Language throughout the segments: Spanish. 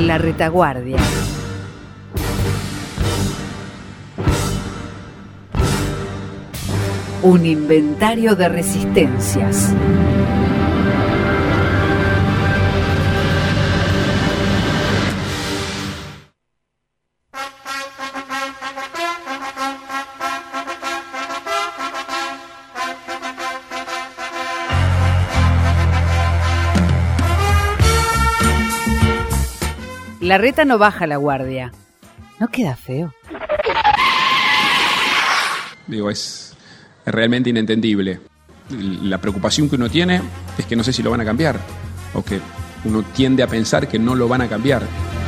La retaguardia. Un inventario de resistencias. La reta no baja la guardia. ¿No queda feo? Digo, es realmente inentendible. La preocupación que uno tiene es que no sé si lo van a cambiar, o que uno tiende a pensar que no lo van a cambiar.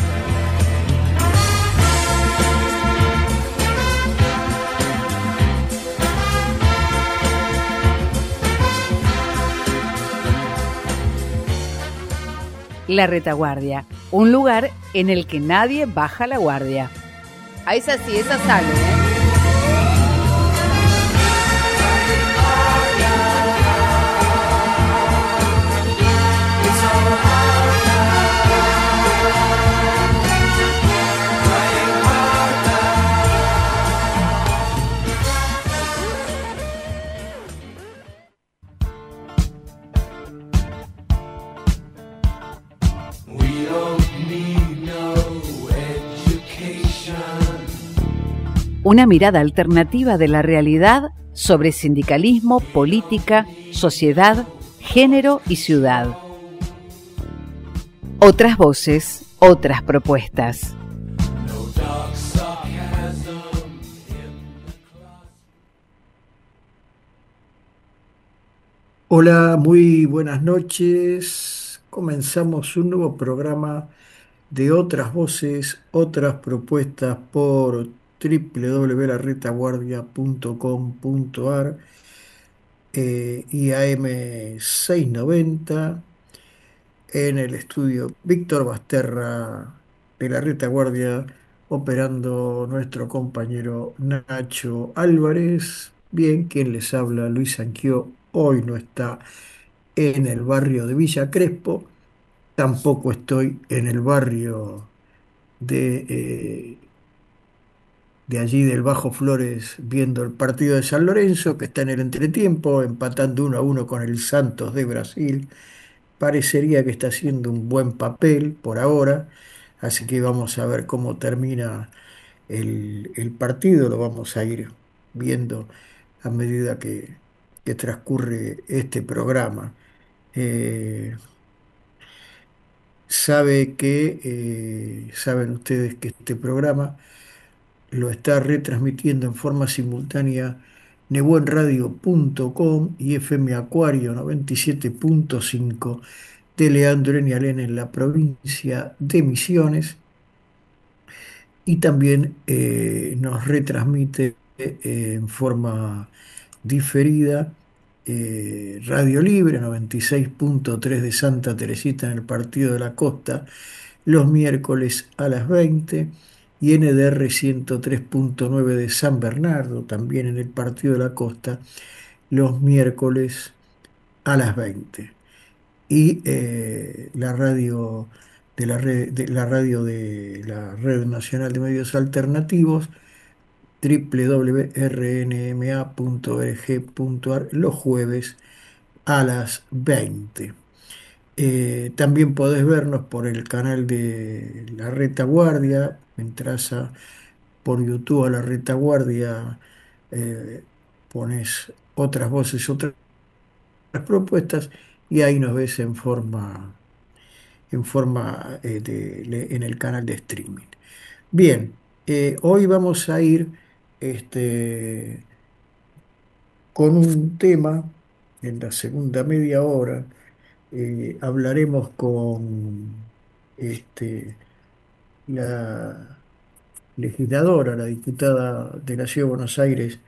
La retaguardia, un lugar en el que nadie baja la guardia. Ah, esa sí, esa sale, ¿eh? Una mirada alternativa de la realidad sobre sindicalismo, política, sociedad, género y ciudad. Otras voces, otras propuestas. Hola, muy buenas noches. Comenzamos un nuevo programa de Otras Voces, otras propuestas por www.laretaguardia.com.ar y AM 690 en el estudio Víctor Basterra de la Retaguardia, operando nuestro compañero Nacho Álvarez. Bien, quien les habla, Luis Anquio, hoy no está en el barrio de Villa Crespo, tampoco estoy en el barrio de allí del Bajo Flores viendo el partido de San Lorenzo, que está en el entretiempo, empatando 1-1 con el Santos de Brasil. Parecería que está haciendo un buen papel por ahora, así que vamos a ver cómo termina el partido, lo vamos a ir viendo a medida que transcurre este programa. Eh, saben ustedes que este programa lo está retransmitiendo en forma simultánea nebuenradio.com y FM Acuario 97.5 de Leandro Enialén en la provincia de Misiones, y también nos retransmite en forma diferida Radio Libre 96.3 de Santa Teresita en el Partido de la Costa los miércoles a las 20, y NDR 103.9 de San Bernardo, también en el Partido de la Costa, los miércoles a las 20. Y la radio de la Red Nacional de Medios Alternativos, www.rnma.org.ar, los jueves a las 20. También podés vernos por el canal de La Retaguardia. Entras por YouTube a La Retaguardia, pones Otras Voces, otras propuestas, y ahí nos ves en el canal de streaming. Bien, hoy vamos a ir este, con un tema en la segunda media hora. Hablaremos con la legisladora, la diputada de la Ciudad de Buenos Aires,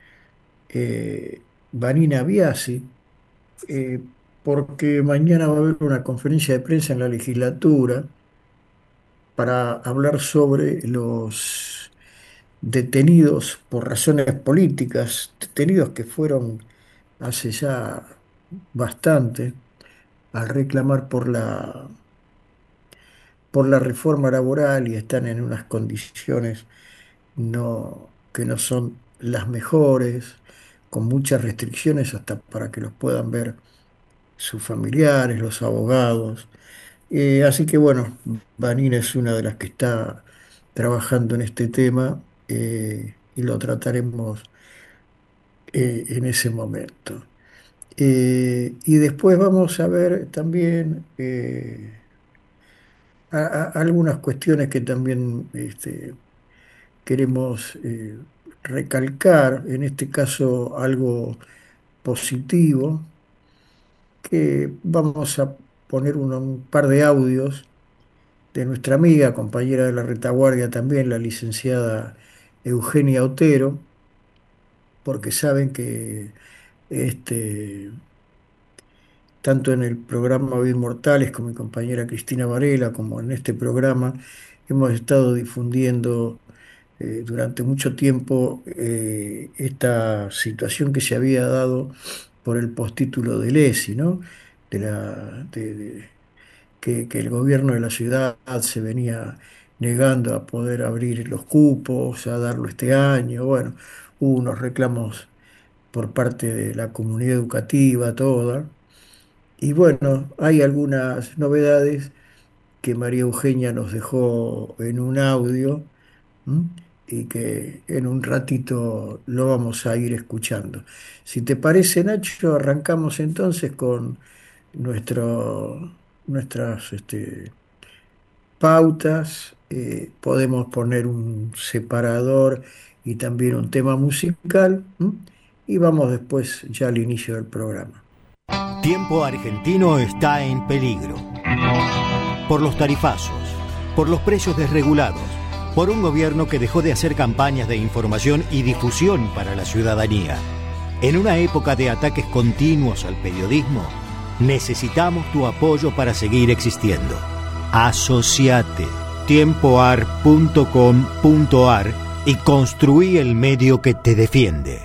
Vanina Biasi, eh, porque mañana va a haber una conferencia de prensa en la legislatura para hablar sobre los detenidos por razones políticas, detenidos que fueron hace ya bastante, al reclamar por la reforma laboral y están en unas condiciones que no son las mejores, con muchas restricciones hasta para que los puedan ver sus familiares, los abogados. Así que bueno, Vanina es una de las que está trabajando en este tema, y lo trataremos en ese momento. Y después vamos a ver también algunas cuestiones que también queremos recalcar, en este caso algo positivo, que vamos a poner un par de audios de nuestra amiga, compañera de la retaguardia también, la licenciada Eugenia Otero, porque saben que este, tanto en el programa Hoy Inmortales con mi compañera Cristina Varela, como en este programa, hemos estado difundiendo durante mucho tiempo esta situación que se había dado por el postítulo de Lesi, ¿no? De la, que el gobierno de la ciudad se venía negando a poder abrir los cupos, a darlo este año. Bueno, hubo unos reclamos por parte de la comunidad educativa toda. Y bueno, hay algunas novedades que María Eugenia nos dejó en un audio, ¿m? Y que en un ratito lo vamos a ir escuchando. Si te parece, Nacho, arrancamos entonces con nuestras pautas. Podemos poner un separador y también un tema musical, ¿m? Y vamos después ya al inicio del programa. Tiempo argentino está en peligro. Por los tarifazos, por los precios desregulados, por un gobierno que dejó de hacer campañas de información y difusión para la ciudadanía. En una época de ataques continuos al periodismo, necesitamos tu apoyo para seguir existiendo. Asociate tiempoar.com.ar y construí el medio que te defiende.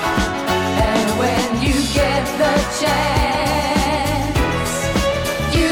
You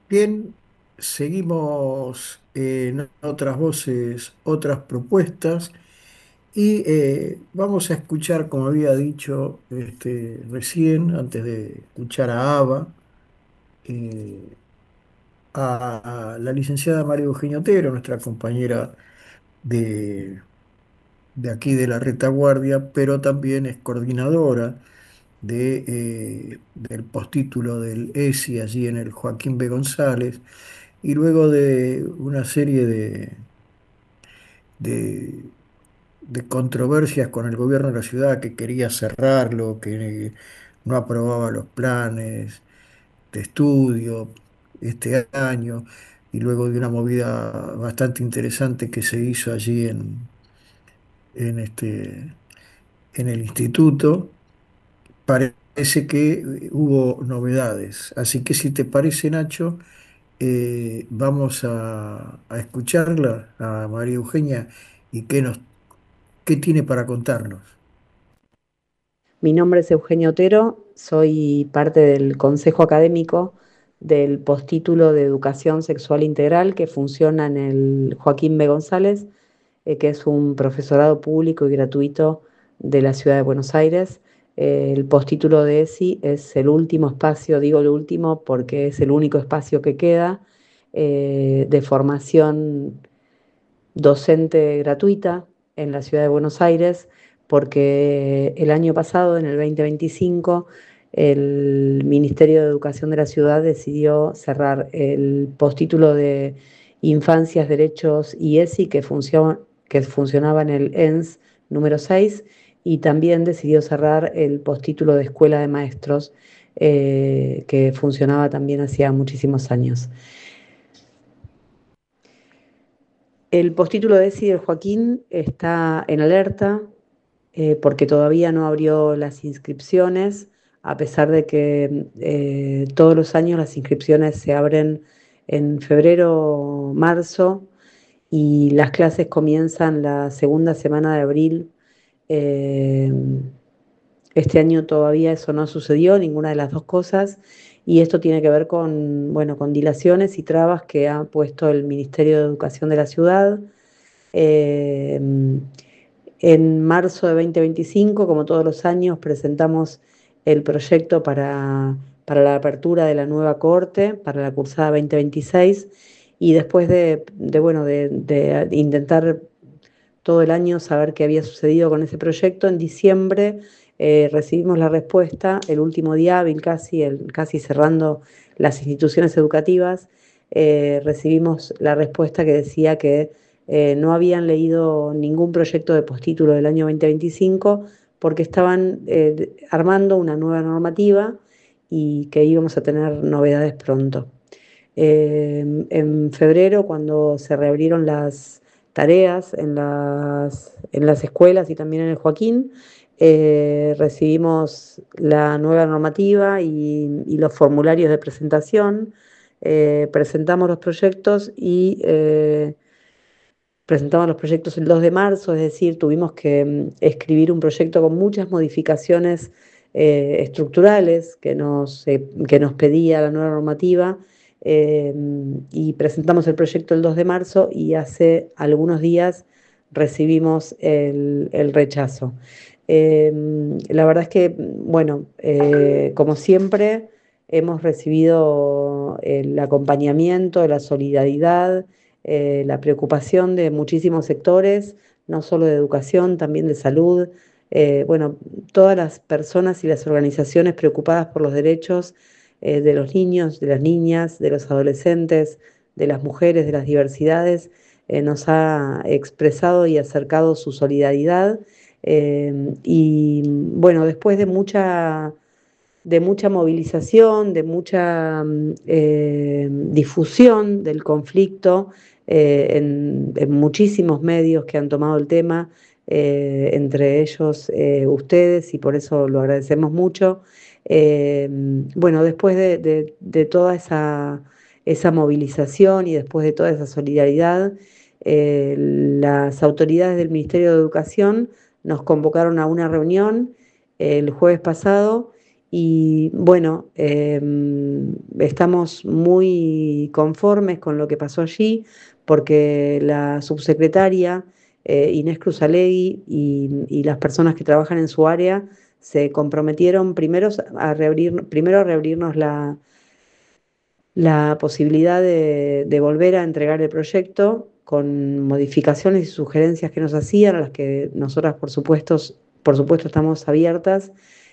Bien, seguimos en otras voces, otras propuestas y vamos a escuchar, como había dicho recién, antes de escuchar a Ava, eh, a la licenciada María Eugenia Otero, nuestra compañera de, de aquí de la retaguardia, pero también es coordinadora del postítulo del ESI allí en el Joaquín B. González, y luego de una serie de, de controversias con el gobierno de la ciudad que quería cerrarlo, que no aprobaba los planes de estudio este año, y luego de una movida bastante interesante que se hizo allí en, este, en el instituto. Parece que hubo novedades. Así que si te parece, Nacho, vamos a escucharla a María Eugenia y qué tiene para contarnos. Mi nombre es Eugenia Otero, soy parte del Consejo Académico del postítulo de Educación Sexual Integral que funciona en el Joaquín B. González, que es un profesorado público y gratuito de la ciudad de Buenos Aires. El postítulo de ESI es el último espacio, digo el último porque es el único espacio que queda de formación docente gratuita en la ciudad de Buenos Aires, porque el año pasado, en el 2025, el Ministerio de Educación de la ciudad decidió cerrar el postítulo de Infancias, Derechos y ESI que funcionaba en el ENS número 6, y también decidió cerrar el postítulo de Escuela de Maestros, que funcionaba también hacía muchísimos años. El postítulo de ESI del Joaquín está en alerta porque todavía no abrió las inscripciones, a pesar de que todos los años las inscripciones se abren en febrero o marzo y las clases comienzan la segunda semana de abril. Eh, este año todavía eso no sucedió, ninguna de las dos cosas, y esto tiene que ver con, bueno, con dilaciones y trabas que ha puesto el Ministerio de Educación de la ciudad. Eh, en marzo de 2025, como todos los años, presentamos el proyecto para la apertura de la nueva corte, para la cursada 2026, y después bueno, de intentar todo el año saber qué había sucedido con ese proyecto, en diciembre recibimos la respuesta, el último día hábil casi cerrando las instituciones educativas, recibimos la respuesta que decía que no habían leído ningún proyecto de postítulo del año 2025 porque estaban armando una nueva normativa y que íbamos a tener novedades pronto. En febrero, cuando se reabrieron las tareas en las escuelas y también en el Joaquín, recibimos la nueva normativa y los formularios de presentación, presentamos los proyectos y presentamos los proyectos el 2 de marzo, es decir, tuvimos que escribir un proyecto con muchas modificaciones estructurales que nos pedía la nueva normativa, eh, y presentamos el proyecto el 2 de marzo y hace algunos días recibimos el rechazo. La verdad es que, bueno, como siempre, hemos recibido el acompañamiento, la solidaridad, la preocupación de muchísimos sectores, no solo de educación, también de salud. Bueno, todas las personas y las organizaciones preocupadas por los derechos de los niños, de las niñas, de los adolescentes, de las mujeres, de las diversidades, nos ha expresado y acercado su solidaridad. Y bueno, después de mucha movilización, de mucha difusión del conflicto en muchísimos medios que han tomado el tema, entre ellos ustedes, y por eso lo agradecemos mucho. Bueno, después de toda esa movilización y después de toda esa solidaridad, las autoridades del Ministerio de Educación nos convocaron a una reunión el jueves pasado Y bueno, estamos muy conformes con lo que pasó allí, porque la subsecretaria Inés Cruzalegui y las personas que trabajan en su área se comprometieron primero a reabrirnos la posibilidad de volver a entregar el proyecto con modificaciones y sugerencias que nos hacían, a las que nosotras, por supuesto estamos abiertas.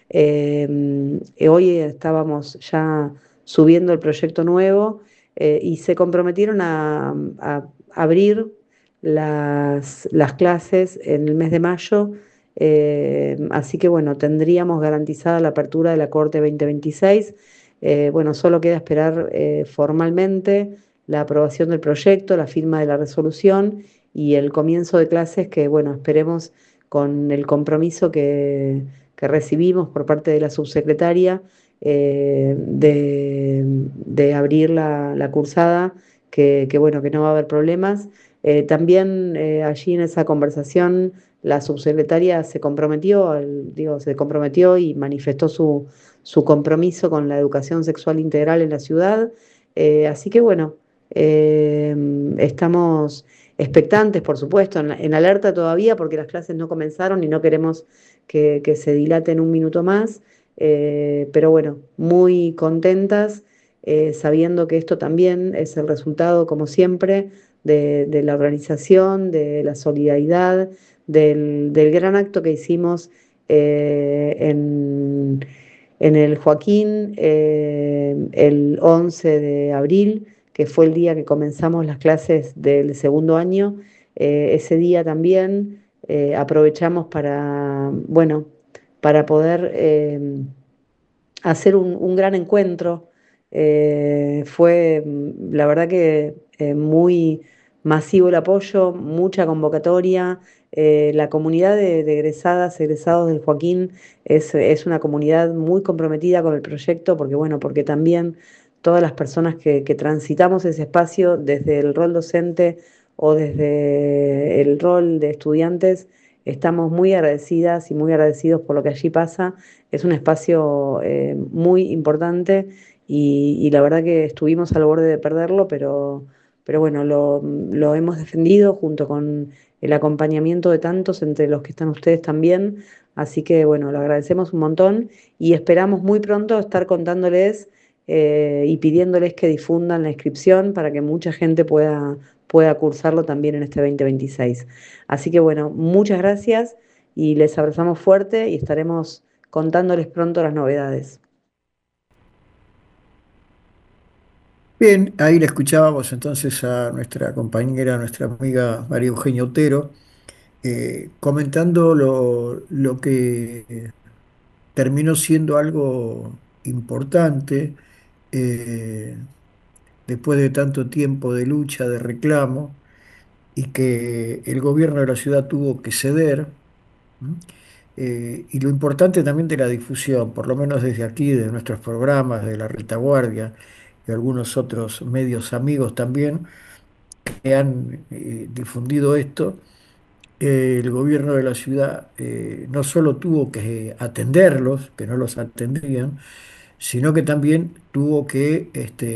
Hoy estábamos ya subiendo el proyecto nuevo y se comprometieron a abrir las clases en el mes de mayo. Así que bueno, tendríamos garantizada la apertura de la Corte 2026. Bueno, solo queda esperar formalmente la aprobación del proyecto, la firma de la resolución y el comienzo de clases que, bueno, esperemos con el compromiso que recibimos por parte de la subsecretaria de abrir la cursada, bueno, que no va a haber problemas. También allí en esa conversación la subsecretaria se comprometió y manifestó su compromiso con la educación sexual integral en la ciudad. Así que bueno, estamos expectantes, por supuesto, en alerta todavía porque las clases no comenzaron y no queremos que se dilaten un minuto más, pero bueno, muy contentas, sabiendo que esto también es el resultado, como siempre, de la organización, de la solidaridad, del gran acto que hicimos en el Joaquín el 11 de abril, que fue el día que comenzamos las clases del segundo año. Ese día también aprovechamos bueno, para poder hacer un gran encuentro. Fue la verdad que muy masivo el apoyo, mucha convocatoria. La comunidad de egresadas, egresados del Joaquín es una comunidad muy comprometida con el proyecto, porque bueno, porque también todas las personas que transitamos ese espacio desde el rol docente o desde el rol de estudiantes, estamos muy agradecidas y muy agradecidos por lo que allí pasa. Es un espacio muy importante y la verdad que estuvimos al borde de perderlo, pero bueno, lo hemos defendido junto con el acompañamiento de tantos, entre los que están ustedes también. Así que bueno, lo agradecemos un montón y esperamos muy pronto estar contándoles y pidiéndoles que difundan la inscripción para que mucha gente pueda cursarlo también en este 2026. Así que bueno, muchas gracias y les abrazamos fuerte y estaremos contándoles pronto las novedades. Bien, ahí le escuchábamos entonces a nuestra compañera, nuestra amiga María Eugenia Otero, comentando lo que terminó siendo algo importante eh, después de tanto tiempo de lucha, de reclamo, y que el gobierno de la ciudad tuvo que ceder. ¿M? Y lo importante también de la difusión, por lo menos desde aquí, de nuestros programas, de la retaguardia y algunos otros medios amigos también que han difundido esto. El gobierno de la ciudad no solo tuvo que atenderlos, que no los atendían, sino que también tuvo que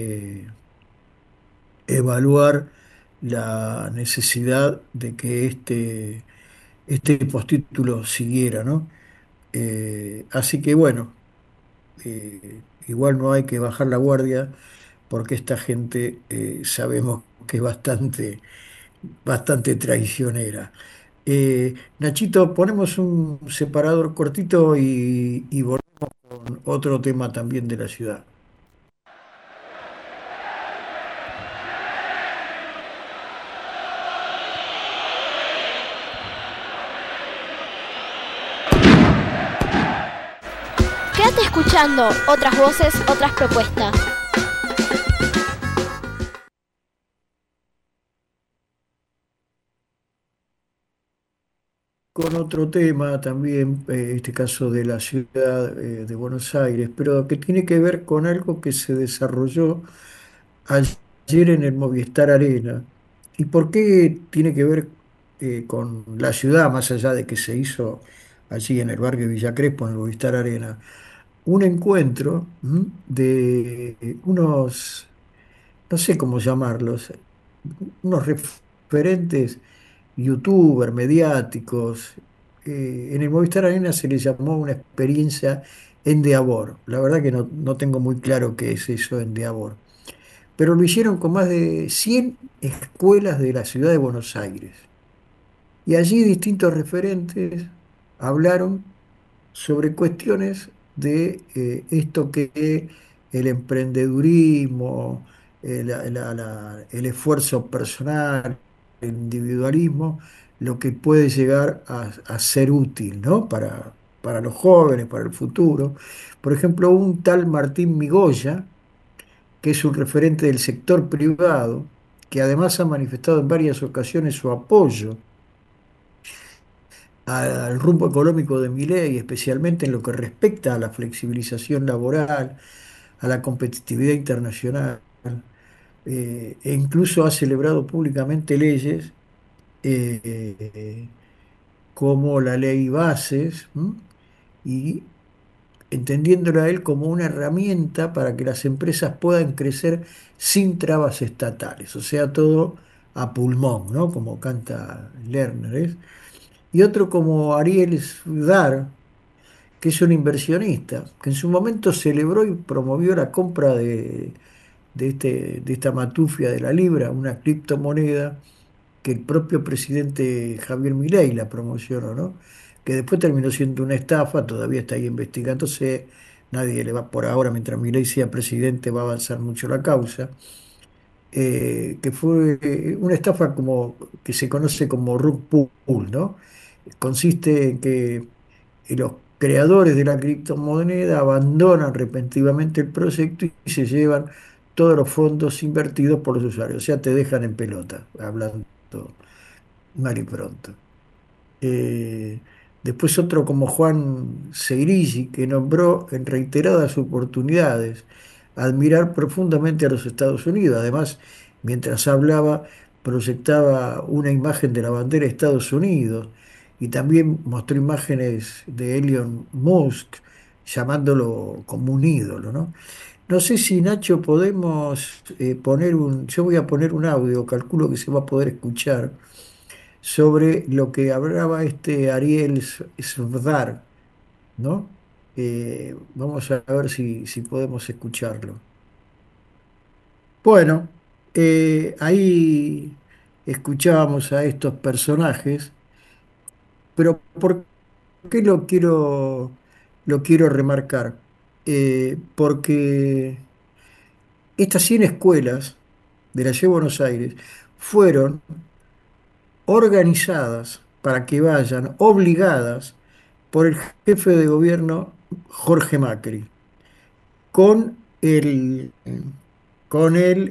evaluar la necesidad de que este postítulo siguiera, ¿no? Así que bueno, igual no hay que bajar la guardia porque esta gente sabemos que es bastante traicionera. Nachito, ponemos un separador cortito y volvemos con otro tema también de la ciudad. Quédate escuchando otras voces, otras propuestas. Con otro tema también, este caso de la ciudad de Buenos Aires, pero que tiene que ver con algo que se desarrolló ayer en el Movistar Arena. ¿Y por qué tiene que ver con la ciudad, más allá de que se hizo allí en el barrio Villa Crespo, en el Movistar Arena? un encuentro de unos, no sé cómo llamarlos, unos referentes youtubers, mediáticos. En el Movistar Arena se le llamó una experiencia Endeavor. La verdad que no tengo muy claro qué es eso Endeavor. Pero lo hicieron con más de 100 escuelas de la ciudad de Buenos Aires. Y allí distintos referentes hablaron sobre cuestiones de esto que el emprendedurismo, el esfuerzo personal, el individualismo, lo que puede llegar a ser útil, ¿no? Para los jóvenes, para el futuro. Por ejemplo, un tal Martín Migoya, que es un referente del sector privado, que además ha manifestado en varias ocasiones su apoyo al rumbo económico de Milei, especialmente en lo que respecta a la flexibilización laboral, a la competitividad internacional, e incluso ha celebrado públicamente leyes eh, como la ley Bases, ¿m? Y entendiéndola a él como una herramienta para que las empresas puedan crecer sin trabas estatales, o sea, todo a pulmón, ¿no? Como canta Lerner, ¿eh? Y otro como Ariel Sudar, que es un inversionista, que en su momento celebró y promovió la compra de esta matufia de la libra, una criptomoneda que el propio presidente Javier Milei la promocionó, ¿no? Que después terminó siendo una estafa, todavía está ahí investigándose, nadie le va por ahora, mientras Milei sea presidente va a avanzar mucho la causa, que fue una estafa como que se conoce como rug pull, ¿no? Consiste en que los creadores de la criptomoneda abandonan repentinamente el proyecto y se llevan todos los fondos invertidos por los usuarios, o sea, te dejan en pelota, hablando mal y pronto. Eh, Después otro como Juan Segrigi, que nombró en reiteradas oportunidades admirar profundamente a los Estados Unidos. Además, mientras hablaba, proyectaba una imagen de la bandera de Estados Unidos y también mostró imágenes de Elon Musk, llamándolo como un ídolo, ¿no? No sé si, Nacho, podemos poner yo voy a poner un audio, calculo que se va a poder escuchar sobre lo que hablaba este Ariel Srdar, ¿no? Vamos a ver si podemos escucharlo. Bueno, ahí escuchábamos a estos personajes, pero ¿por qué lo quiero remarcar? Porque estas 100 escuelas de la Ciudad de Buenos Aires fueron organizadas para que vayan, obligadas por el jefe de gobierno Jorge Macri, con el, con el,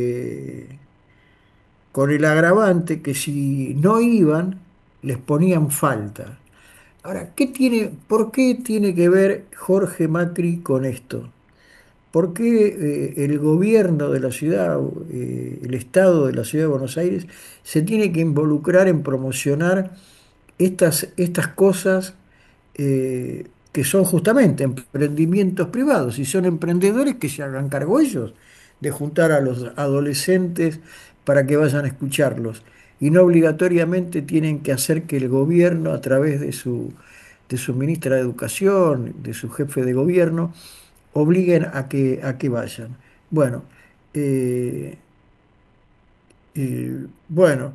con el agravante que si no iban, les ponían falta. Ahora, por qué tiene que ver Jorge Macri con esto? ¿Por qué el gobierno de la ciudad, el Estado de la Ciudad de Buenos Aires, se tiene que involucrar en promocionar estas cosas que son justamente emprendimientos privados y son emprendedores que se hagan cargo ellos de juntar a los adolescentes para que vayan a escucharlos? Y no obligatoriamente tienen que hacer que el gobierno, a través de su ministra de Educación, de su jefe de gobierno, obliguen a que vayan. Bueno, eh, bueno,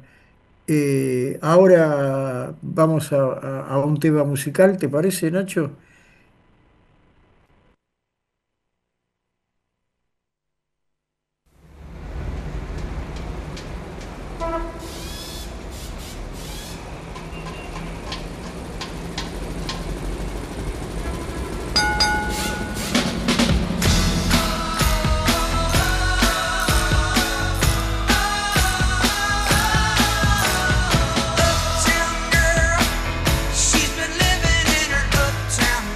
ahora vamos a un tema musical, ¿te parece, Nacho? Uptown girl, she's been living in her uptown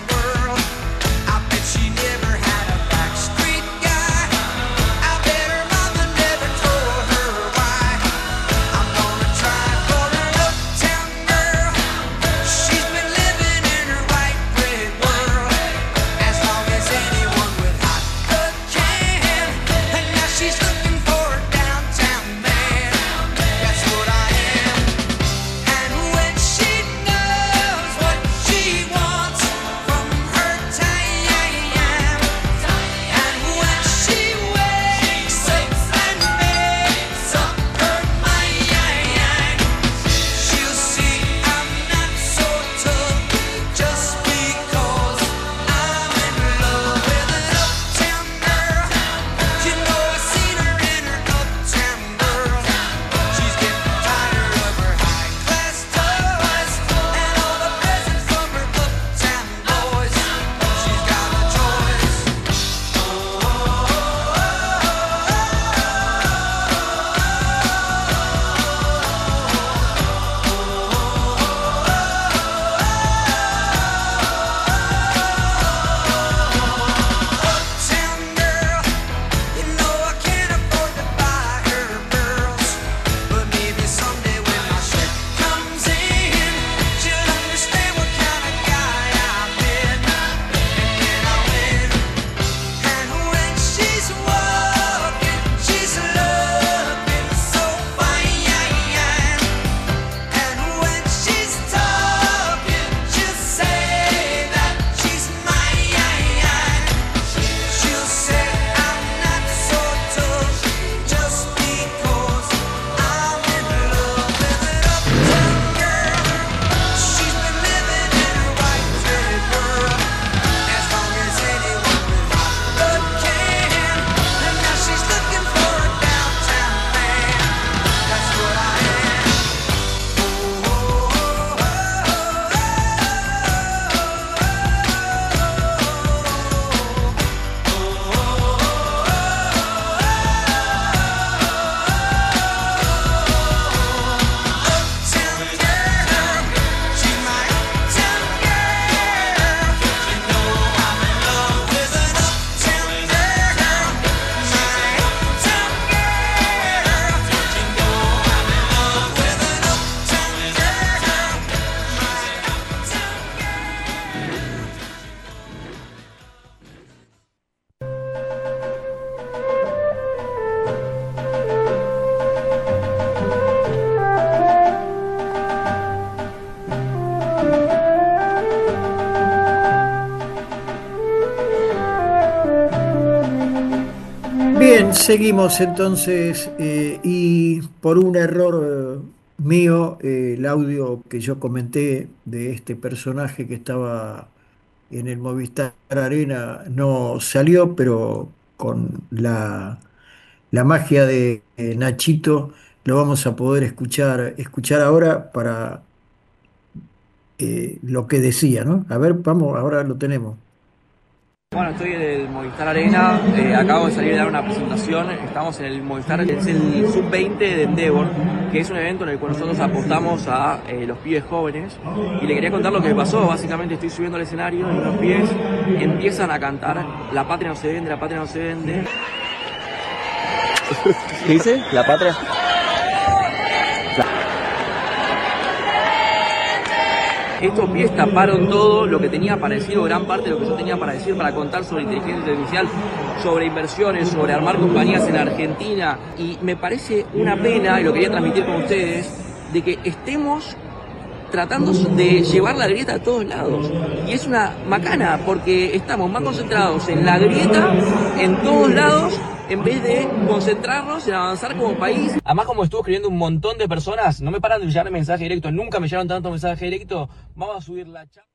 Seguimos entonces y por un error mío, el audio que yo comenté de este personaje que estaba en el Movistar Arena no salió, pero con la magia de Nachito lo vamos a poder escuchar ahora para lo que decía, ¿no? A ver, vamos, ahora lo tenemos. Bueno, estoy en el Movistar Arena, acabo de salir de dar una presentación, estamos en el Movistar, es el Sub-20 de Endeavor, que es un evento en el cual nosotros apostamos a los pibes jóvenes, y le quería contar lo que pasó. Básicamente estoy subiendo al escenario y los pibes empiezan a cantar "La patria no se vende, la patria no se vende". ¿Qué dice? ¿La patria? Estos pies taparon todo lo que tenía para decir, o gran parte de lo que yo tenía para decir, para contar sobre inteligencia artificial, sobre inversiones, sobre armar compañías en Argentina. Y me parece una pena, y lo quería transmitir con ustedes, de que estemos tratando de llevar la grieta a todos lados. Y es una macana, porque estamos más concentrados en la grieta, en todos lados, en vez de concentrarnos en avanzar como país. Además, como estuvo escribiendo un montón de personas, no me paran de llegar mensajes directos, nunca me llegaron tantos mensajes directos. Vamos a subir la chat.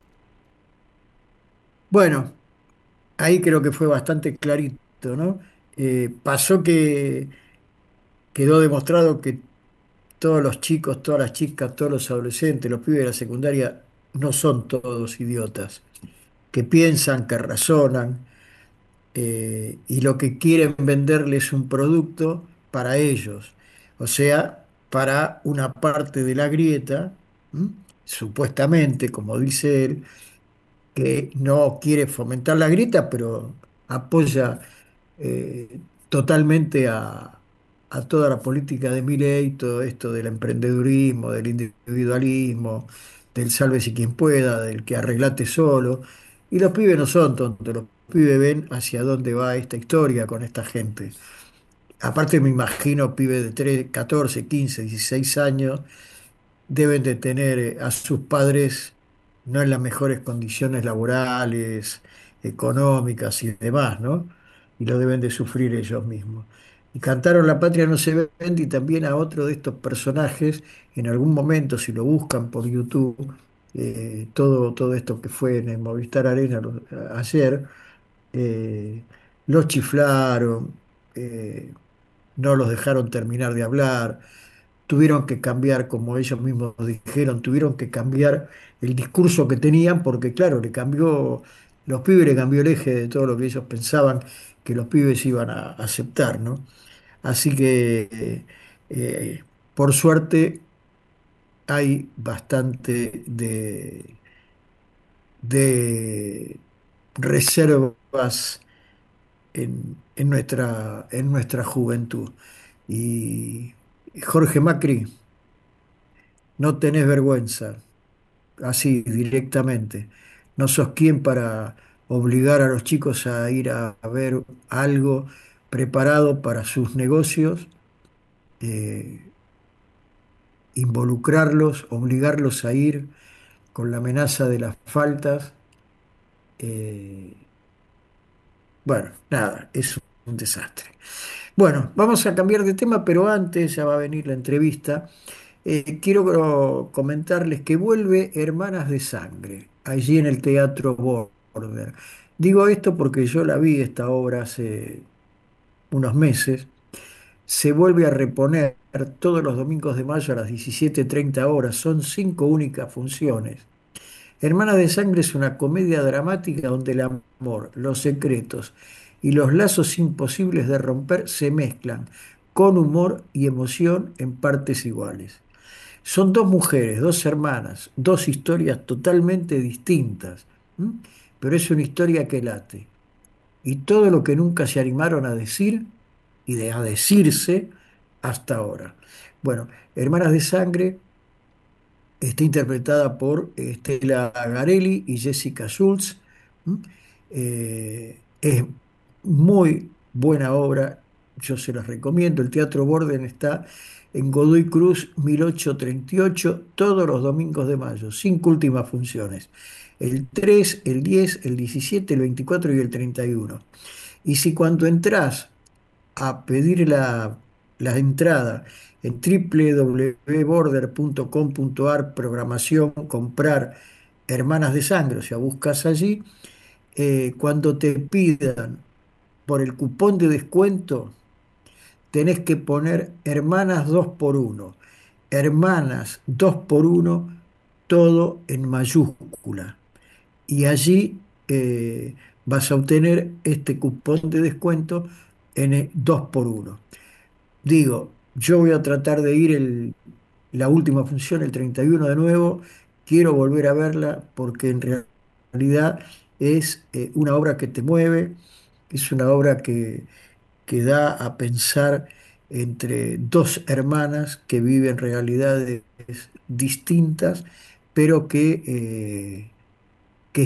Bueno, ahí creo que fue bastante clarito, ¿no? Pasó que quedó demostrado que todos los chicos, todas las chicas, todos los adolescentes, los pibes de la secundaria no son todos idiotas, que piensan, que razonan, y lo que quieren venderles es un producto para ellos, o sea, para una parte de la grieta, ¿m? Supuestamente, como dice él, que no quiere fomentar la grieta, pero apoya totalmente a toda la política de Milei, todo esto del emprendedurismo, del individualismo, del sálvese quien pueda, del que arreglate solo. Y los pibes no son tontos, los pibes ven hacia dónde va esta historia con esta gente. Aparte me imagino pibes de 3, 14, 15, 16 años deben de tener a sus padres no en las mejores condiciones laborales, económicas y demás, ¿no? Y lo deben de sufrir ellos mismos. Y cantaron La patria no se vende y también a otro de estos personajes, en algún momento, si lo buscan por YouTube, todo esto que fue en el Movistar Arena ayer, eh, los chiflaron, no los dejaron terminar de hablar, tuvieron que cambiar, como ellos mismos dijeron, tuvieron que cambiar el discurso que tenían, porque claro, los pibes le cambió el eje de todo lo que ellos pensaban que los pibes iban a aceptar, ¿no? Así que, por suerte, hay bastante de reservas en nuestra juventud. Y Jorge Macri, no tenés vergüenza, así directamente. No sos quien para obligar a los chicos a ir a ver algo preparado para sus negocios, eh, involucrarlos, obligarlos a ir con la amenaza de las faltas. eh, bueno, nada, es un desastre. Bueno, vamos a cambiar de tema, pero antes ya va a venir la entrevista. Quiero comentarles que vuelve Hermanas de Sangre, allí en el Teatro Border. Digo esto porque yo la vi esta obra hace unos meses. Se vuelve a reponer todos los domingos de mayo a las 17:30 horas. Son 5 únicas funciones. Hermanas de Sangre es una comedia dramática donde el amor, los secretos y los lazos imposibles de romper se mezclan con humor y emoción en partes iguales. Son dos mujeres, dos hermanas, dos historias totalmente distintas, ¿m? Pero es una historia que late. Y todo lo que nunca se animaron a decir a decirse hasta ahora. Bueno, Hermanas de Sangre está interpretada por Stella Garelli y Jessica Schultz. ¿M? Es muy buena obra, yo se las recomiendo. El Teatro Borden está en Godoy Cruz 1838, todos los domingos de mayo, 5 últimas funciones. El 3, el 10, el 17, el 24 y el 31. Y si cuando entrás a pedir la entrada en www.border.com.ar, programación, comprar Hermanas de Sangre, o sea, buscas allí, cuando te pidan por el cupón de descuento, tenés que poner Hermanas 2 por 1, Hermanas 2 por 1, todo en mayúscula. Y allí vas a obtener este cupón de descuento en el 2 por 1. Digo, yo voy a tratar de ir la última función, el 31 de nuevo. Quiero volver a verla porque en realidad es una obra que te mueve, es una obra que da a pensar entre dos hermanas que viven realidades distintas, pero que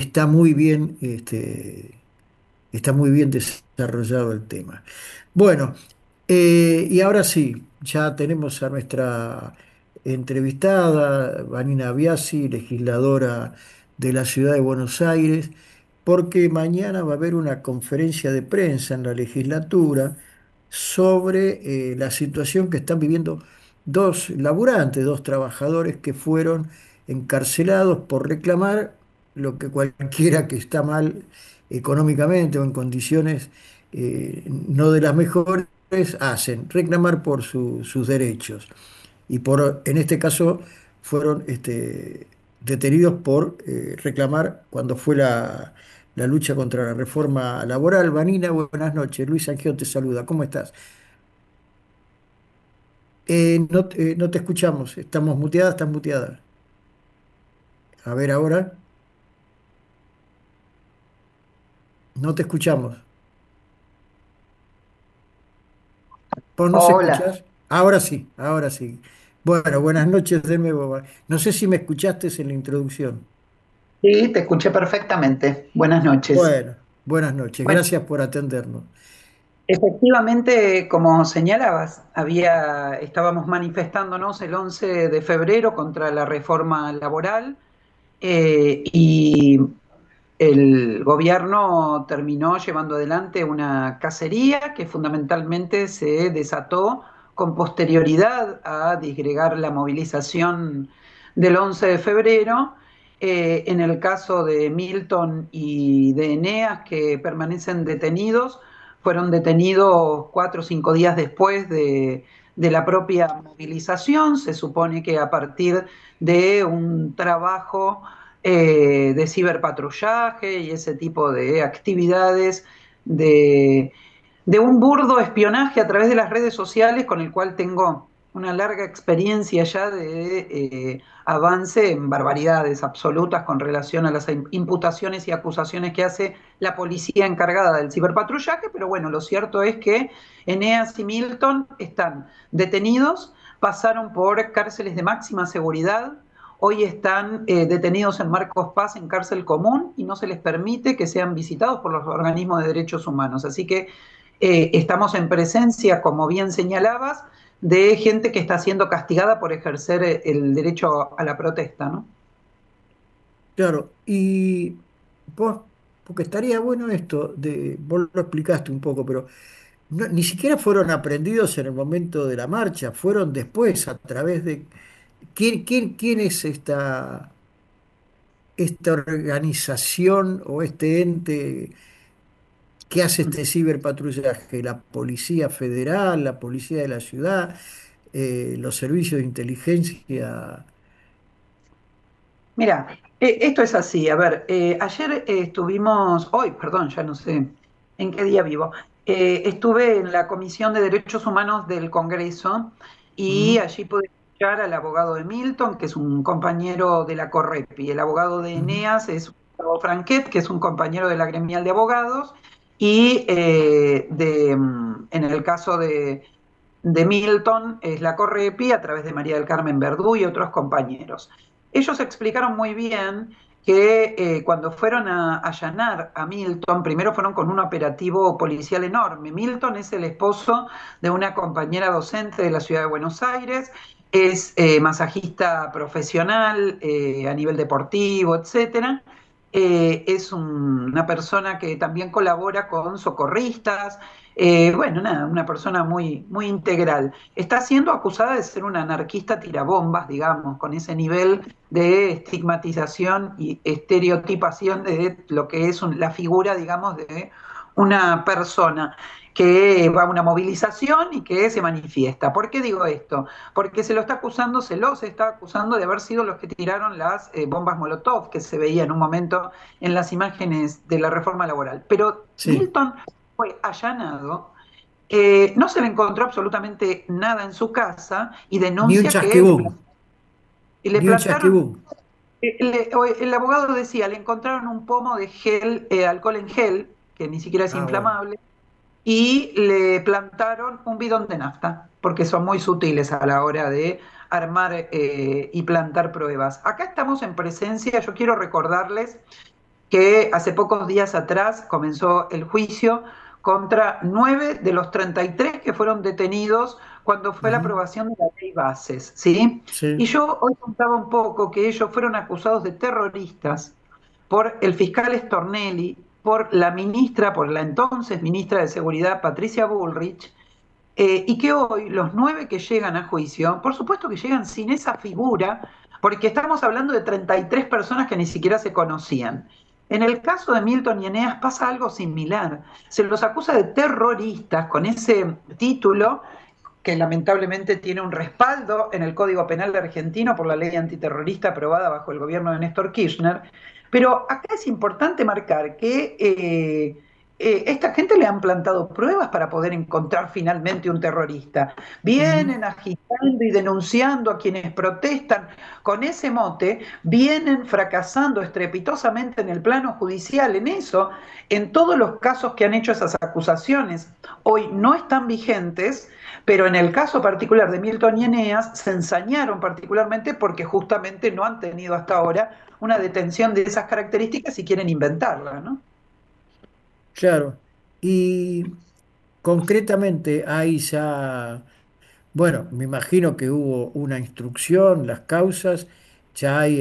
está muy bien desarrollado el tema. Bueno, y ahora sí, ya tenemos a nuestra entrevistada, Vanina Biasi, legisladora de la Ciudad de Buenos Aires, porque mañana va a haber una conferencia de prensa en la legislatura sobre la situación que están viviendo dos laburantes, dos trabajadores que fueron encarcelados por reclamar lo que cualquiera que está mal económicamente o en condiciones no de las mejores hacen, reclamar por sus derechos. Y en este caso fueron detenidos por reclamar cuando fue la lucha contra la reforma laboral. Vanina, buenas noches. Luis Angeo te saluda. ¿Cómo estás? No te escuchamos. Estamos muteadas, estás muteada. A ver ahora. No te escuchamos. ¿Vos nos Hola, escuchás? Ahora sí, ahora sí. Bueno, buenas noches de nuevo. No sé si me escuchaste en la introducción. sí, te escuché perfectamente. Buenas noches. Bueno, buenas noches. Bueno, Gracias por atendernos. efectivamente, como señalabas, estábamos manifestándonos el 11 de febrero contra la reforma laboral y el gobierno terminó llevando adelante una cacería que fundamentalmente se desató con posterioridad a disgregar la movilización del 11 de febrero. En el caso de Milton y de Eneas, que permanecen detenidos, fueron detenidos 4 o 5 días después de la propia movilización. Se supone que a partir de un trabajo de ciberpatrullaje y ese tipo de actividades de, de un burdo espionaje a través de las redes sociales con el cual tengo una larga experiencia ya de avance en barbaridades absolutas con relación a las imputaciones y acusaciones que hace la policía encargada del ciberpatrullaje, pero bueno, lo cierto es que Eneas y Milton están detenidos, pasaron por cárceles de máxima seguridad. Hoy están detenidos en Marcos Paz en cárcel común y no se les permite que sean visitados por los organismos de derechos humanos. Así que estamos en presencia, como bien señalabas, de gente que está siendo castigada por ejercer el derecho a la protesta, ¿no? Claro, y vos, porque estaría bueno esto, vos lo explicaste un poco, pero ni siquiera fueron aprendidos en el momento de la marcha, fueron después a través de... ¿Quién es esta organización o este ente que hace este ciberpatrullaje? ¿La Policía Federal, la Policía de la Ciudad, los servicios de inteligencia? Mira, esto es así. A ver, ayer hoy, perdón, ya no sé en qué día vivo, estuve en la Comisión de Derechos Humanos del Congreso y ¿Mm? allí pude escuchar al abogado de Milton, que es un compañero de la Correpi, el abogado de ¿Mm? Eneas es Gustavo Franquet, que es un compañero de la gremial de abogados, y en el caso de Milton es la Correpi a través de María del Carmen Verdú y otros compañeros. Ellos explicaron muy bien que cuando fueron a allanar a Milton, primero fueron con un operativo policial enorme. Milton es el esposo de una compañera docente de la ciudad de Buenos Aires, es masajista profesional a nivel deportivo, etcétera. es una persona que también colabora con socorristas, bueno, nada, una persona muy, muy integral. Está siendo acusada de ser una anarquista tirabombas, digamos, con ese nivel de estigmatización y estereotipación de lo que es la figura, digamos, de una persona que va a una movilización y que se manifiesta. ¿Por qué digo esto? Porque se lo está acusando, se los está acusando de haber sido los que tiraron las bombas Molotov que se veía en un momento en las imágenes de la reforma laboral. Pero Sí, Milton fue allanado, no se le encontró absolutamente nada en su casa y ni un denuncia que chasquibún, le ni un plantaron, chasquibún. el abogado decía, le encontraron un pomo de gel, alcohol en gel, que ni siquiera es Ah, bueno, inflamable, y le plantaron un bidón de nafta, porque son muy sutiles a la hora de armar y plantar pruebas. Acá estamos en presencia, yo quiero recordarles que hace pocos días atrás comenzó el juicio contra 9 de los 33 que fueron detenidos cuando fue la ujú, aprobación de la ley Bases, ¿sí? Y sí, yo hoy contaba un poco que ellos fueron acusados de terroristas por el fiscal Stornelli, por la ministra, por la entonces ministra de Seguridad, Patricia Bullrich, y que hoy los 9 que llegan a juicio, por supuesto que llegan sin esa figura, porque estamos hablando de 33 personas que ni siquiera se conocían. En el caso de Milton y Eneas pasa algo similar. Se los acusa de terroristas con ese título que lamentablemente tiene un respaldo en el Código Penal argentino por la ley antiterrorista aprobada bajo el gobierno de Néstor Kirchner. Pero acá es importante marcar que esta gente le han plantado pruebas para poder encontrar finalmente un terrorista. ujú, Vienen agitando y denunciando a quienes protestan con ese mote, vienen fracasando estrepitosamente en el plano judicial en eso, en todos los casos que han hecho esas acusaciones. Hoy no están vigentes, pero en el caso particular de Milton y Eneas se ensañaron particularmente porque justamente no han tenido hasta ahora una detención de esas características y quieren inventarla, ¿no? claro. Y concretamente ahí ya, bueno, me imagino que hubo una instrucción, las causas, ya hay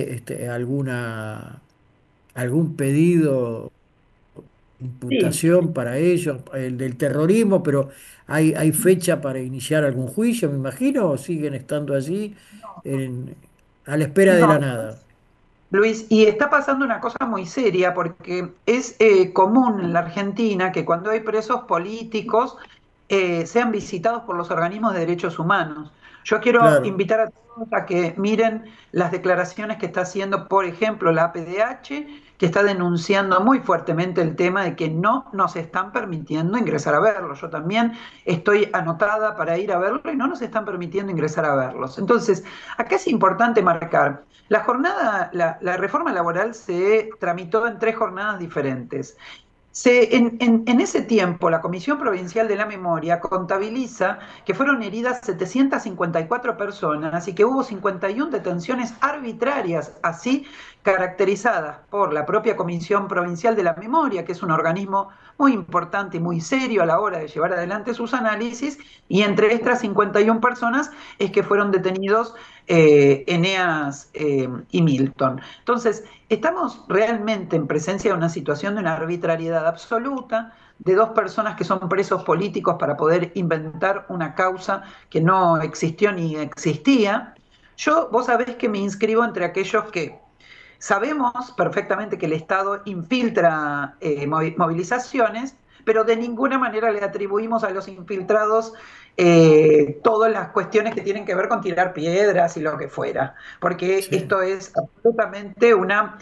algún pedido, Sí, imputación para ellos, el del terrorismo, pero hay fecha para iniciar algún juicio, me imagino, o siguen estando allí en- a la espera de la no, nada. Luis, y está pasando una cosa muy seria porque es común en la Argentina que cuando hay presos políticos sean visitados por los organismos de derechos humanos. Yo quiero Claro. invitar a todos a que miren las declaraciones que está haciendo, por ejemplo, la APDH, que está denunciando muy fuertemente el tema de que no nos están permitiendo ingresar a verlos. Yo también estoy anotada para ir a verlo y no nos están permitiendo ingresar a verlos. Entonces, acá es importante marcar. La reforma laboral se tramitó en 3 jornadas diferentes. En ese tiempo, la Comisión Provincial de la Memoria contabiliza que fueron heridas 754 personas y que hubo 51 detenciones arbitrarias, así caracterizadas por la propia Comisión Provincial de la Memoria, que es un organismo muy importante y muy serio a la hora de llevar adelante sus análisis, y entre estas 51 personas es que fueron detenidos Eneas y Milton. Entonces, estamos realmente en presencia de una situación de una arbitrariedad absoluta, de 2 personas que son presos políticos para poder inventar una causa que no existió ni existía. Vos sabés que me inscribo entre aquellos que sabemos perfectamente que el Estado infiltra movilizaciones, pero de ninguna manera le atribuimos a los infiltrados todas las cuestiones que tienen que ver con tirar piedras y lo que fuera, porque Sí. esto es absolutamente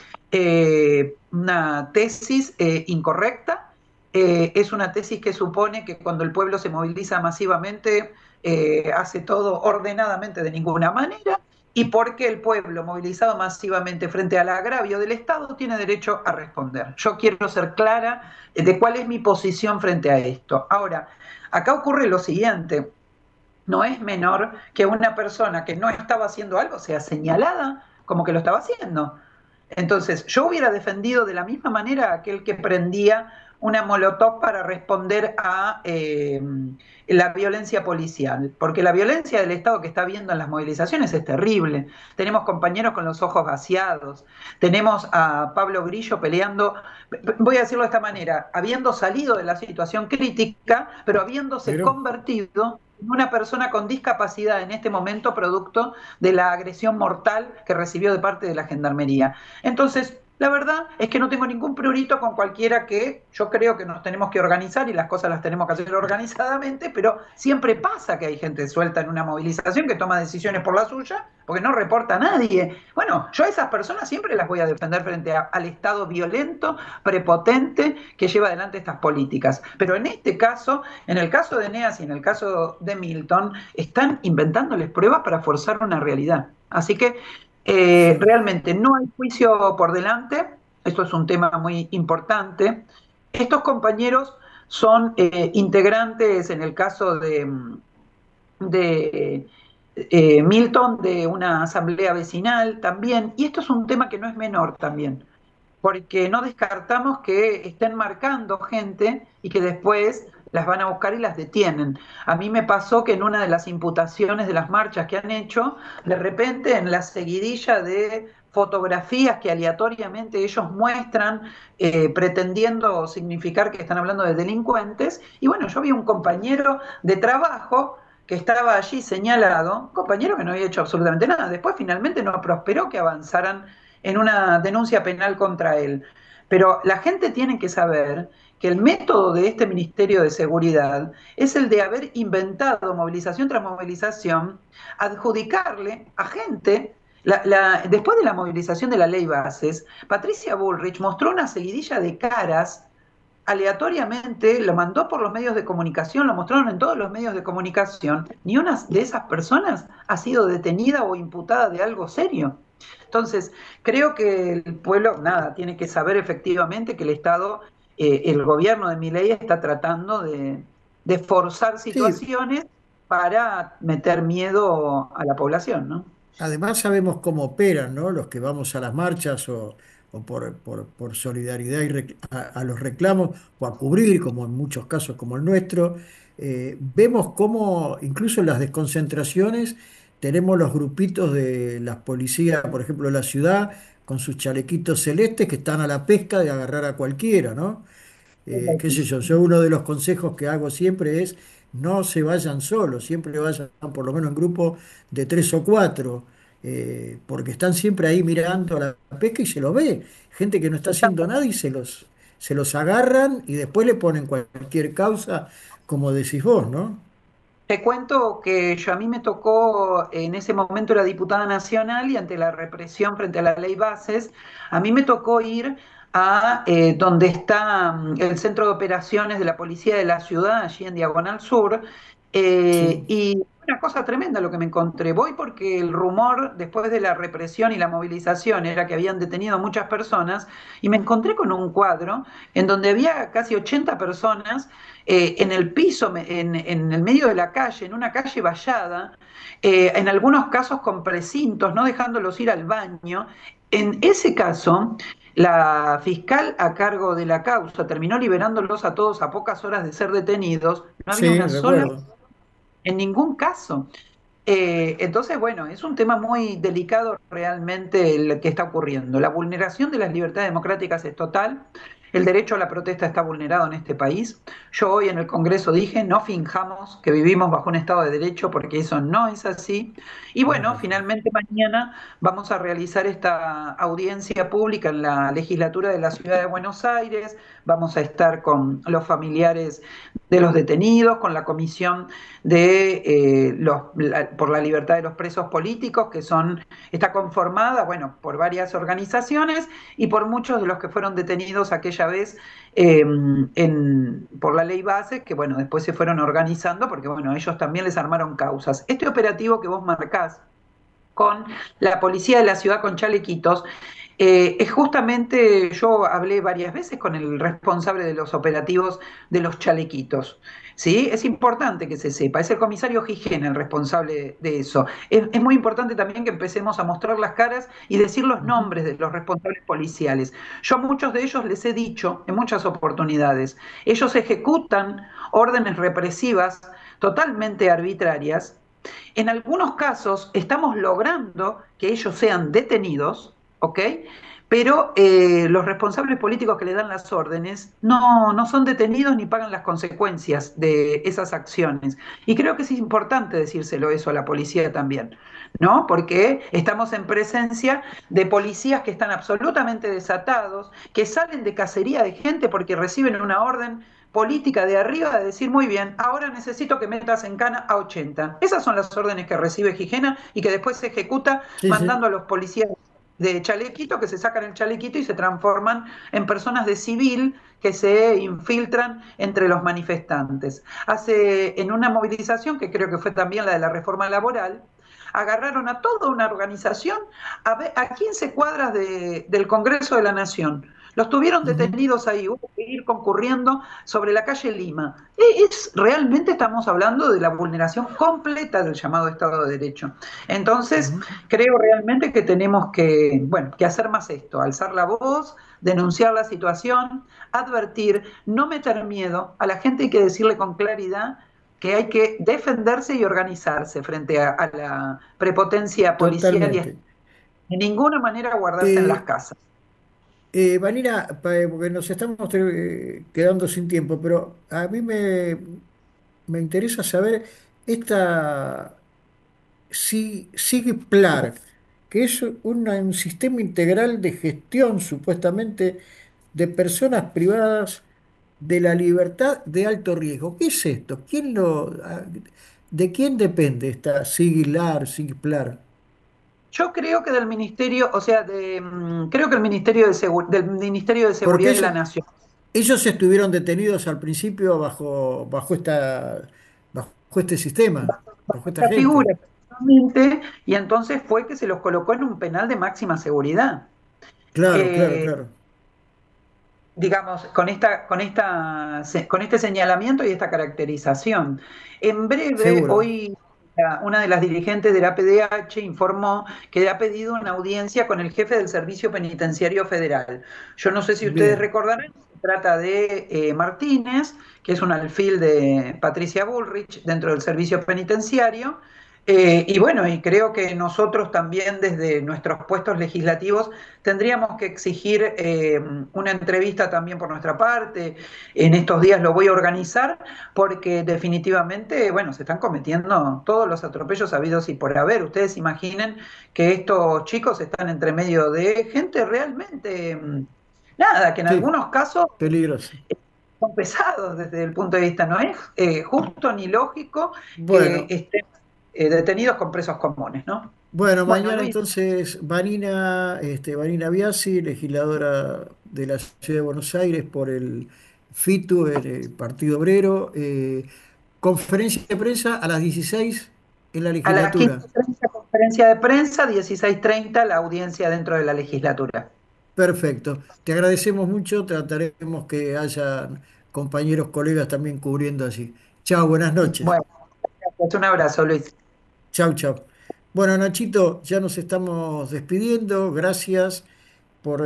una tesis incorrecta, es una tesis que supone que cuando el pueblo se moviliza masivamente hace todo ordenadamente de ninguna manera, y porque el pueblo movilizado masivamente frente al agravio del Estado tiene derecho a responder. Yo quiero ser clara de cuál es mi posición frente a esto. Ahora, acá ocurre lo siguiente, no es menor que una persona que no estaba haciendo algo sea señalada como que lo estaba haciendo. Entonces, yo hubiera defendido de la misma manera a aquel que prendía una molotov para responder a la violencia policial, porque la violencia del Estado que está viendo en las movilizaciones es terrible. Tenemos compañeros con los ojos vaciados, tenemos a Pablo Grillo peleando, voy a decirlo de esta manera, habiendo salido de la situación crítica, pero habiéndose convertido en una persona con discapacidad en este momento producto de la agresión mortal que recibió de parte de la Gendarmería. Entonces, la verdad es que no tengo ningún prurito con cualquiera, que yo creo que nos tenemos que organizar y las cosas las tenemos que hacer organizadamente, pero siempre pasa que hay gente suelta en una movilización que toma decisiones por la suya, porque no reporta a nadie. Bueno, yo a esas personas siempre las voy a defender frente al Estado violento, prepotente, que lleva adelante estas políticas. Pero en este caso, en el caso de Eneas y en el caso de Milton, están inventándoles pruebas para forzar una realidad. Así que realmente no hay juicio por delante, esto es un tema muy importante. Estos compañeros son integrantes, en el caso de Milton, de una asamblea vecinal también, y esto es un tema que no es menor también, porque no descartamos que estén marcando gente y que después las van a buscar y las detienen. A mí me pasó que en una de las imputaciones de las marchas que han hecho, de repente en la seguidilla de fotografías que aleatoriamente ellos muestran, pretendiendo significar que están hablando de delincuentes, y bueno, yo vi un compañero de trabajo que estaba allí señalado, un compañero que no había hecho absolutamente nada. Después finalmente no prosperó que avanzaran en una denuncia penal contra él. Pero la gente tiene que saber que el método de este Ministerio de Seguridad es el de haber inventado movilización tras movilización, adjudicarle a gente. Después de la movilización de la ley Bases, Patricia Bullrich mostró una seguidilla de caras aleatoriamente, lo mandó por los medios de comunicación, lo mostraron en todos los medios de comunicación. Ni una de esas personas ha sido detenida o imputada de algo serio. Entonces, creo que el pueblo, tiene que saber efectivamente que el Estado, el gobierno de Milei está tratando de forzar situaciones para meter miedo a la población, ¿no? Además sabemos cómo operan, ¿no? Los que vamos a las marchas o por solidaridad a los reclamos o a cubrir, como en muchos casos como el nuestro, vemos cómo incluso en las desconcentraciones tenemos los grupitos de las policías, por ejemplo, de la ciudad, con sus chalequitos celestes que están a la pesca de agarrar a cualquiera, ¿no? Qué sé yo, uno de los consejos que hago siempre es no se vayan solos, siempre vayan por lo menos en grupo de 3 o 4, porque están siempre ahí mirando a la pesca y se los ve. Gente que no está haciendo nada y se los agarran y después le ponen cualquier causa, como decís vos, ¿no? Te cuento que a mí me tocó, en ese momento era diputada nacional y ante la represión frente a la ley Bases, a mí me tocó ir a donde está el centro de operaciones de la policía de la ciudad, allí en Diagonal Sur, Sí. y una cosa tremenda lo que me encontré. Voy porque el rumor después de la represión y la movilización era que habían detenido a muchas personas, y me encontré con un cuadro en donde había casi 80 personas en el piso, en el medio de la calle, en una calle vallada, en algunos casos con precintos, no dejándolos ir al baño. En ese caso, la fiscal a cargo de la causa terminó liberándolos a todos a pocas horas de ser detenidos. No había Sí, una sola, recuerdo. en ningún caso. Entonces, bueno, es un tema muy delicado realmente el que está ocurriendo. La vulneración de las libertades democráticas es total. El derecho a la protesta está vulnerado en este país. Yo hoy en el Congreso dije, no finjamos que vivimos bajo un Estado de Derecho, porque eso no es así. Y No es bueno, así. finalmente mañana vamos a realizar esta audiencia pública en la legislatura de la Ciudad de Buenos Aires. Vamos a estar con los familiares de los detenidos, con la comisión por la libertad de los presos políticos, que está conformada, bueno, por varias organizaciones y por muchos de los que fueron detenidos aquella vez por la ley Bases, que bueno, después se fueron organizando porque bueno, ellos también les armaron causas. Este operativo que vos marcás con la policía de la ciudad con chalequitos, es justamente, yo hablé varias veces con el responsable de los operativos de los chalequitos. ¿Sí? Es importante que se sepa, es el comisario Gijena el responsable de eso. Es muy importante también que empecemos a mostrar las caras y decir los nombres de los responsables policiales. Yo a muchos de ellos les he dicho en muchas oportunidades, ellos ejecutan órdenes represivas totalmente arbitrarias. En algunos casos estamos logrando que ellos sean detenidos, ¿ok? Pero los responsables políticos que le dan las órdenes no son detenidos ni pagan las consecuencias de esas acciones. Y creo que es importante decírselo eso a la policía también, ¿no? Porque estamos en presencia de policías que están absolutamente desatados, que salen de cacería de gente porque reciben una orden política de arriba de decir, muy bien, ahora necesito que metas en cana a 80. Esas son las órdenes que recibe Gijena y que después se ejecuta Sí, sí. mandando a los policías de chalequito que se sacan el chalequito y se transforman en personas de civil que se infiltran entre los manifestantes. En una movilización, que creo que fue también la de la reforma laboral, agarraron a toda una organización a 15 cuadras del Congreso de la Nación. Los tuvieron Ujú, detenidos ahí, hubo que ir concurriendo sobre la calle Lima. Realmente estamos hablando de la vulneración completa del llamado Estado de Derecho. Entonces, ujú. creo realmente que tenemos que, bueno, que hacer más esto, alzar la voz, denunciar la situación, advertir, no meter miedo. A la gente hay que decirle con claridad que hay que defenderse y organizarse frente a la prepotencia policial y Totalmente. de ninguna manera guardarse en las Eh, casas. Vanina, porque nos estamos quedando sin tiempo, pero a mí me interesa saber esta SIGPLAR, que es un sistema integral de gestión supuestamente de personas privadas de la libertad de alto riesgo. ¿Qué es esto? ¿De quién depende esta SIGPLAR? Yo creo que del Ministerio, o sea, creo que el Ministerio del Ministerio de Porque Seguridad de la Nación. ellos estuvieron detenidos al principio bajo este sistema, bajo esta Esta gente. figura, precisamente, y entonces fue que se los colocó en un penal de máxima seguridad. Claro, claro, Eh, claro. digamos, con este señalamiento y esta caracterización. En breve, Seguro. hoy una de las dirigentes de la PDH informó que ha pedido una audiencia con el jefe del Servicio Penitenciario Federal. Yo no sé si ustedes Bien. recordarán, se trata de Martínez, que es un alfil de Patricia Bullrich dentro del Servicio Penitenciario. Y bueno, y creo que nosotros también desde nuestros puestos legislativos tendríamos que exigir una entrevista también por nuestra parte. En estos días lo voy a organizar porque definitivamente, bueno, se están cometiendo todos los atropellos habidos y por haber. Ustedes imaginen que estos chicos están entre medio de gente realmente, nada, que en Sí, algunos casos peligroso. son pesados desde el punto de vista, no es justo ni lógico que Bueno, estén detenidos con presos comunes, ¿no? bueno, Bueno, mañana Luis, entonces Vanina Biasi, legisladora de la Ciudad de Buenos Aires por el FITU, el Partido Obrero, conferencia de prensa a las 16 en la a las legislatura. 15:30 conferencia de prensa, 16:30 la audiencia dentro de la legislatura. Perfecto. Te agradecemos mucho. Trataremos que haya compañeros, colegas también cubriendo allí. Chao, buenas noches. Bueno, gracias, un abrazo, Luis. Chau, chau. Bueno, Nachito, ya nos estamos despidiendo. Gracias por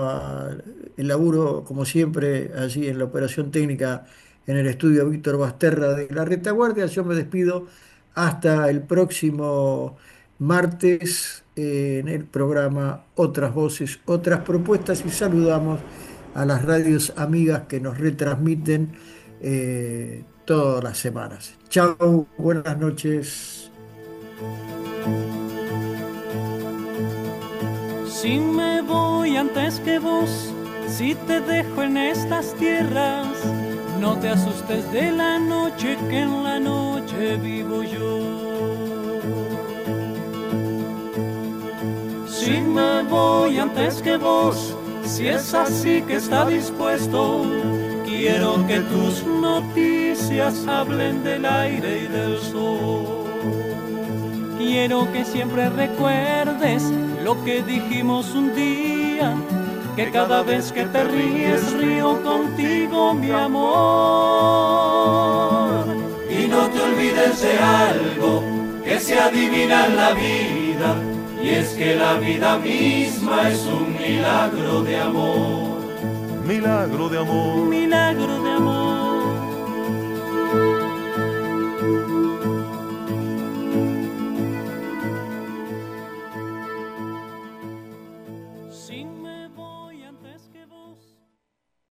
el laburo, como siempre, allí en la operación técnica en el estudio Víctor Basterra de la Retaguardia. Yo me despido hasta el próximo martes en el programa Otras Voces, Otras Propuestas y saludamos a las radios amigas que nos retransmiten todas las semanas. Chau, buenas noches. Si me voy antes que vos, si te dejo en estas tierras, no te asustes de la noche, que en la noche vivo yo. Si me voy antes que vos, si es así que está dispuesto, quiero que tus noticias hablen del aire y del sol. Quiero que siempre recuerdes lo que dijimos un día alegría, que cada vez que te ríes río contigo, mi amor. Y no te olvides de algo que se adivina en la vida, y es que la vida misma es un milagro de amor. Milagro de amor. Milagro de amor.